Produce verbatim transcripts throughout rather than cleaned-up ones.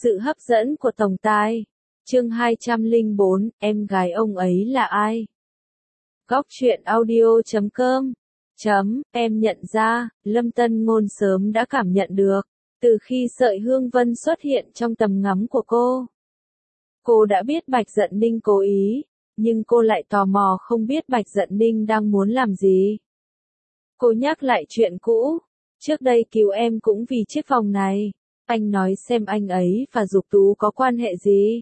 Sự hấp dẫn của tổng tài. Chương hai trăm lẻ bốn, em gái ông ấy là ai? Góc truyện audio chấm com. Chấm, em nhận ra, Lâm Tân Ngôn sớm đã cảm nhận được, từ khi Sợi Hương Vân xuất hiện trong tầm ngắm của cô. Cô đã biết Bạch Dận Ninh cố ý, nhưng cô lại tò mò không biết Bạch Dận Ninh đang muốn làm gì. Cô nhắc lại chuyện cũ, trước đây cứu em cũng vì chiếc vòng này, anh nói xem anh ấy và Dục Tú có quan hệ gì.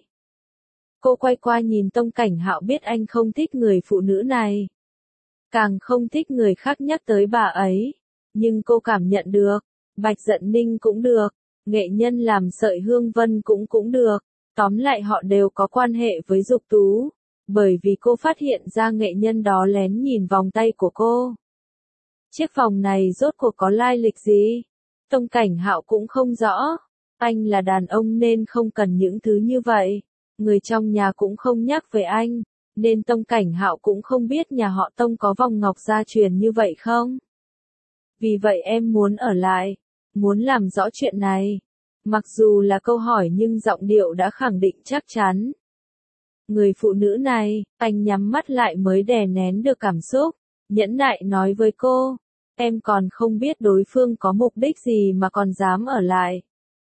Cô quay qua nhìn Tông Cảnh Hạo, biết anh không thích người phụ nữ này. Càng không thích người khác nhắc tới bà ấy. Nhưng cô cảm nhận được, Bạch Dận Ninh cũng được, nghệ nhân làm Sợi Hương Vân cũng cũng được. Tóm lại họ đều có quan hệ với Dục Tú. Bởi vì cô phát hiện ra nghệ nhân đó lén nhìn vòng tay của cô. Chiếc vòng này rốt cuộc có lai lịch gì? Tông Cảnh Hạo cũng không rõ. Anh là đàn ông nên không cần những thứ như vậy. Người trong nhà cũng không nhắc về anh, nên Tông Cảnh Hạo cũng không biết nhà họ Tông có vòng ngọc gia truyền như vậy không. Vì vậy em muốn ở lại, muốn làm rõ chuyện này. Mặc dù là câu hỏi nhưng giọng điệu đã khẳng định chắc chắn. Người phụ nữ này, anh nhắm mắt lại mới đè nén được cảm xúc, nhẫn nại nói với cô, em còn không biết đối phương có mục đích gì mà còn dám ở lại.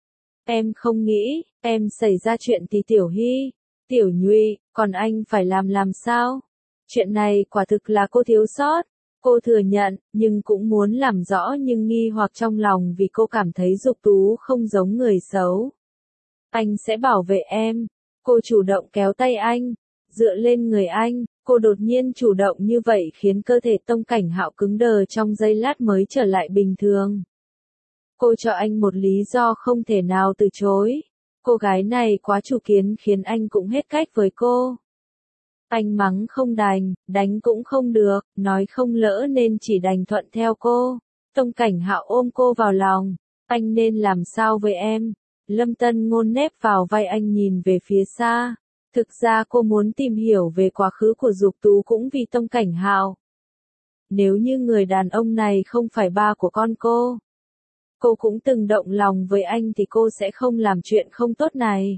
Em không nghĩ, em xảy ra chuyện thì Tiểu Hy, Tiểu Nhuy, còn anh phải làm làm sao? Chuyện này quả thực là cô thiếu sót. Cô thừa nhận, nhưng cũng muốn làm rõ nhưng nghi hoặc trong lòng vì cô cảm thấy Dục Tú không giống người xấu. Anh sẽ bảo vệ em. Cô chủ động kéo tay anh, dựa lên người anh. Cô đột nhiên chủ động như vậy khiến cơ thể Tông Cảnh Hạo cứng đờ trong giây lát mới trở lại bình thường. Cô cho anh một lý do không thể nào từ chối. Cô gái này quá chủ kiến khiến anh cũng hết cách với cô. Anh mắng không đành, đánh cũng không được, nói không lỡ nên chỉ đành thuận theo cô. Tông Cảnh Hạo ôm cô vào lòng. Anh nên làm sao với em? Lâm Tân Ngôn nép vào vai anh nhìn về phía xa. Thực ra cô muốn tìm hiểu về quá khứ của Dục Tú cũng vì Tông Cảnh Hạo. Nếu như người đàn ông này không phải ba của con cô, cô cũng từng động lòng với anh thì cô sẽ không làm chuyện không tốt này.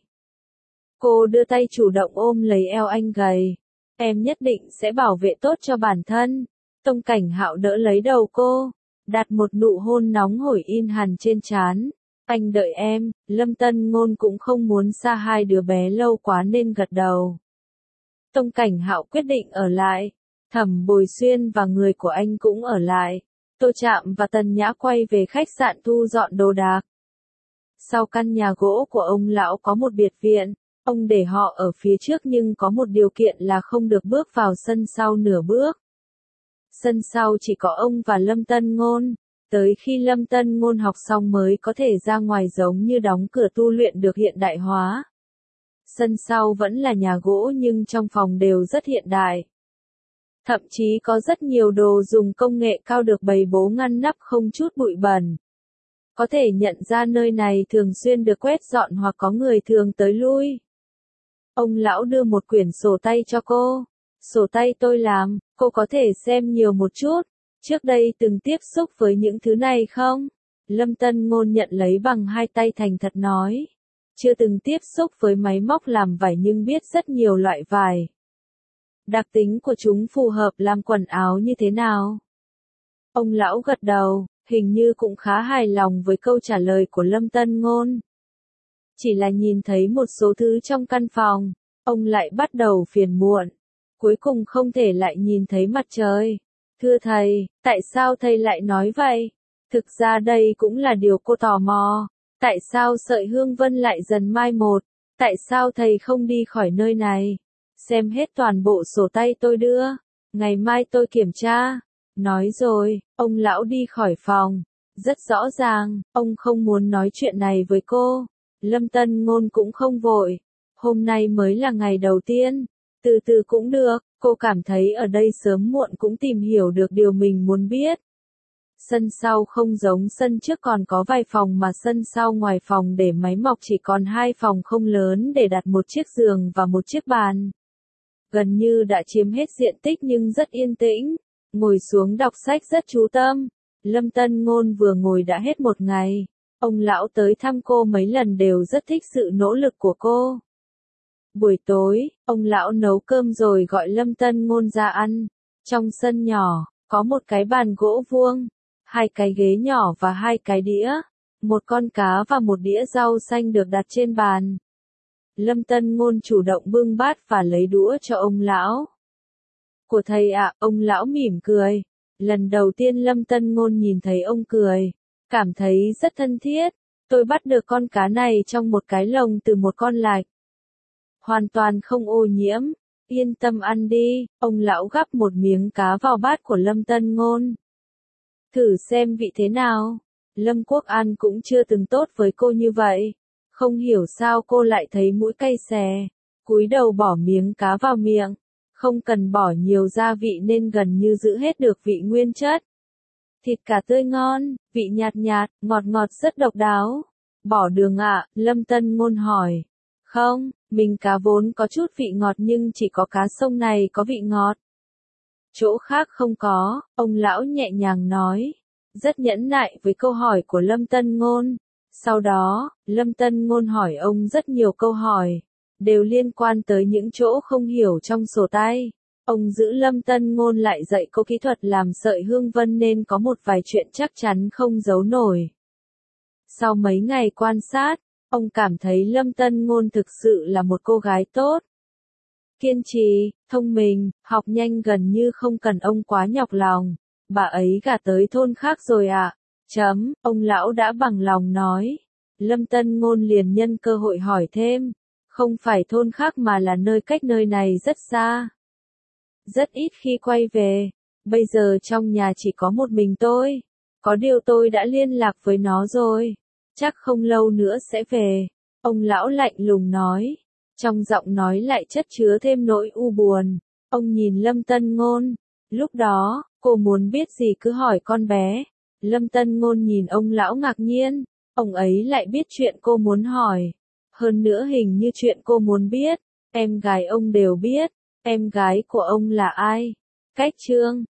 Cô đưa tay chủ động ôm lấy eo anh gầy. Em nhất định sẽ bảo vệ tốt cho bản thân. Tông Cảnh Hạo đỡ lấy đầu cô, đặt một nụ hôn nóng hổi in hằn trên trán. Anh đợi em. Lâm Tân Ngôn cũng không muốn xa hai đứa bé lâu quá nên gật đầu. Tông Cảnh Hạo quyết định ở lại. Thẩm Bồi Xuyên và người của anh cũng ở lại. Tô Trạm và Tần Nhã quay về khách sạn thu dọn đồ đạc. Sau căn nhà gỗ của ông lão có một biệt viện. Ông để họ ở phía trước nhưng có một điều kiện là không được bước vào sân sau nửa bước. Sân sau chỉ có ông và Lâm Tân Ngôn. Tới khi Lâm Tân Ngôn học xong mới có thể ra ngoài, giống như đóng cửa tu luyện được hiện đại hóa. Sân sau vẫn là nhà gỗ nhưng trong phòng đều rất hiện đại. Thậm chí có rất nhiều đồ dùng công nghệ cao được bày bố ngăn nắp không chút bụi bẩn. Có thể nhận ra nơi này thường xuyên được quét dọn hoặc có người thường tới lui. Ông lão đưa một quyển sổ tay cho cô. Sổ tay tôi làm, cô có thể xem nhiều một chút. Trước đây từng tiếp xúc với những thứ này không? Lâm Tân Ngôn nhận lấy bằng hai tay thành thật nói. Chưa từng tiếp xúc với máy móc làm vải nhưng biết rất nhiều loại vải. Đặc tính của chúng phù hợp làm quần áo như thế nào? Ông lão gật đầu, hình như cũng khá hài lòng với câu trả lời của Lâm Tân Ngôn. Chỉ là nhìn thấy một số thứ trong căn phòng, ông lại bắt đầu phiền muộn. Cuối cùng không thể lại nhìn thấy mặt trời. Thưa thầy, tại sao thầy lại nói vậy? Thực ra đây cũng là điều cô tò mò. Tại sao Sợi Hương Vân lại dần mai một? Tại sao thầy không đi khỏi nơi này? Xem hết toàn bộ sổ tay tôi đưa. Ngày mai tôi kiểm tra. Nói rồi, ông lão đi khỏi phòng. Rất rõ ràng, ông không muốn nói chuyện này với cô. Lâm Tân Ngôn cũng không vội. Hôm nay mới là ngày đầu tiên. Từ từ cũng được, cô cảm thấy ở đây sớm muộn cũng tìm hiểu được điều mình muốn biết. Sân sau không giống sân trước còn có vài phòng mà sân sau ngoài phòng để máy móc chỉ còn hai phòng không lớn để đặt một chiếc giường và một chiếc bàn. Gần như đã chiếm hết diện tích nhưng rất yên tĩnh. Ngồi xuống đọc sách rất chú tâm. Lâm Tân Ngôn vừa ngồi đã hết một ngày. ông lão tới thăm cô mấy lần đều rất thích sự nỗ lực của cô. Buổi tối, ông lão nấu cơm rồi gọi Lâm Tân Ngôn ra ăn. Trong sân nhỏ, có một cái bàn gỗ vuông, hai cái ghế nhỏ và hai cái đĩa. Một con cá và một đĩa rau xanh được đặt trên bàn. Lâm Tân Ngôn chủ động bưng bát và lấy đũa cho ông lão. Của thầy ạ, ông lão mỉm cười. Lần đầu tiên Lâm Tân Ngôn nhìn thấy ông cười, cảm thấy rất thân thiết. Tôi bắt được con cá này trong một cái lồng từ một con lạch. Hoàn toàn không ô nhiễm, yên tâm ăn đi, ông lão gắp một miếng cá vào bát của Lâm Tân Ngôn. Thử xem vị thế nào, Lâm Quốc An cũng chưa từng tốt với cô như vậy. Không hiểu sao cô lại thấy mũi cay xè, cúi đầu bỏ miếng cá vào miệng. Không cần bỏ nhiều gia vị nên gần như giữ hết được vị nguyên chất. Thịt cá tươi ngon, vị nhạt nhạt, ngọt ngọt rất độc đáo. Bỏ đường ạ, Lâm Tân Ngôn hỏi. Không, mình cá vốn có chút vị ngọt nhưng chỉ có cá sông này có vị ngọt. Chỗ khác không có, ông lão nhẹ nhàng nói. Rất nhẫn nại với câu hỏi của Lâm Tân Ngôn. Sau đó, Lâm Tân Ngôn hỏi ông rất nhiều câu hỏi, đều liên quan tới những chỗ không hiểu trong sổ tay. Ông giữ Lâm Tân Ngôn lại dạy cô kỹ thuật làm sợi hương vân nên có một vài chuyện chắc chắn không giấu nổi. Sau mấy ngày quan sát, ông cảm thấy Lâm Tân Ngôn thực sự là một cô gái tốt. Kiên trì, thông minh, học nhanh gần như không cần ông quá nhọc lòng. Bà ấy gả tới thôn khác rồi ạ. À? Chấm, ông lão đã bằng lòng nói. Lâm Tân Ngôn liền nhân cơ hội hỏi thêm. Không phải thôn khác mà là nơi cách nơi này rất xa. Rất ít khi quay về. Bây giờ trong nhà chỉ có một mình tôi. Có điều tôi đã liên lạc với nó rồi. Chắc không lâu nữa sẽ về. Ông lão lạnh lùng nói. Trong giọng nói lại chất chứa thêm nỗi u buồn. Ông nhìn Lâm Tân Ngôn. Lúc đó, cô muốn biết gì cứ hỏi con bé. Lâm Tân Ngôn nhìn ông lão ngạc nhiên. Ông ấy lại biết chuyện cô muốn hỏi. Hơn nữa hình như chuyện cô muốn biết, em gái ông đều biết. Em gái của ông là ai? Cách chương